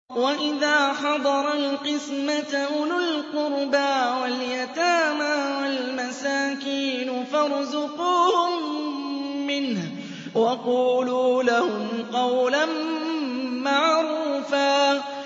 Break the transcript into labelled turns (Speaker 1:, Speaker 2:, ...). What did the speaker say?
Speaker 1: وَإِذَا حَضَرَ الْقِسْمَةَ أُولُو الْقُرْبَىٰ وَالْيَتَامَىٰ وَالْمَسَاكِينُ فَارْزُقُوهُم مِّنْهُ وَقُولُوا لَهُمْ قَوْلًا مَّعْرُوفًا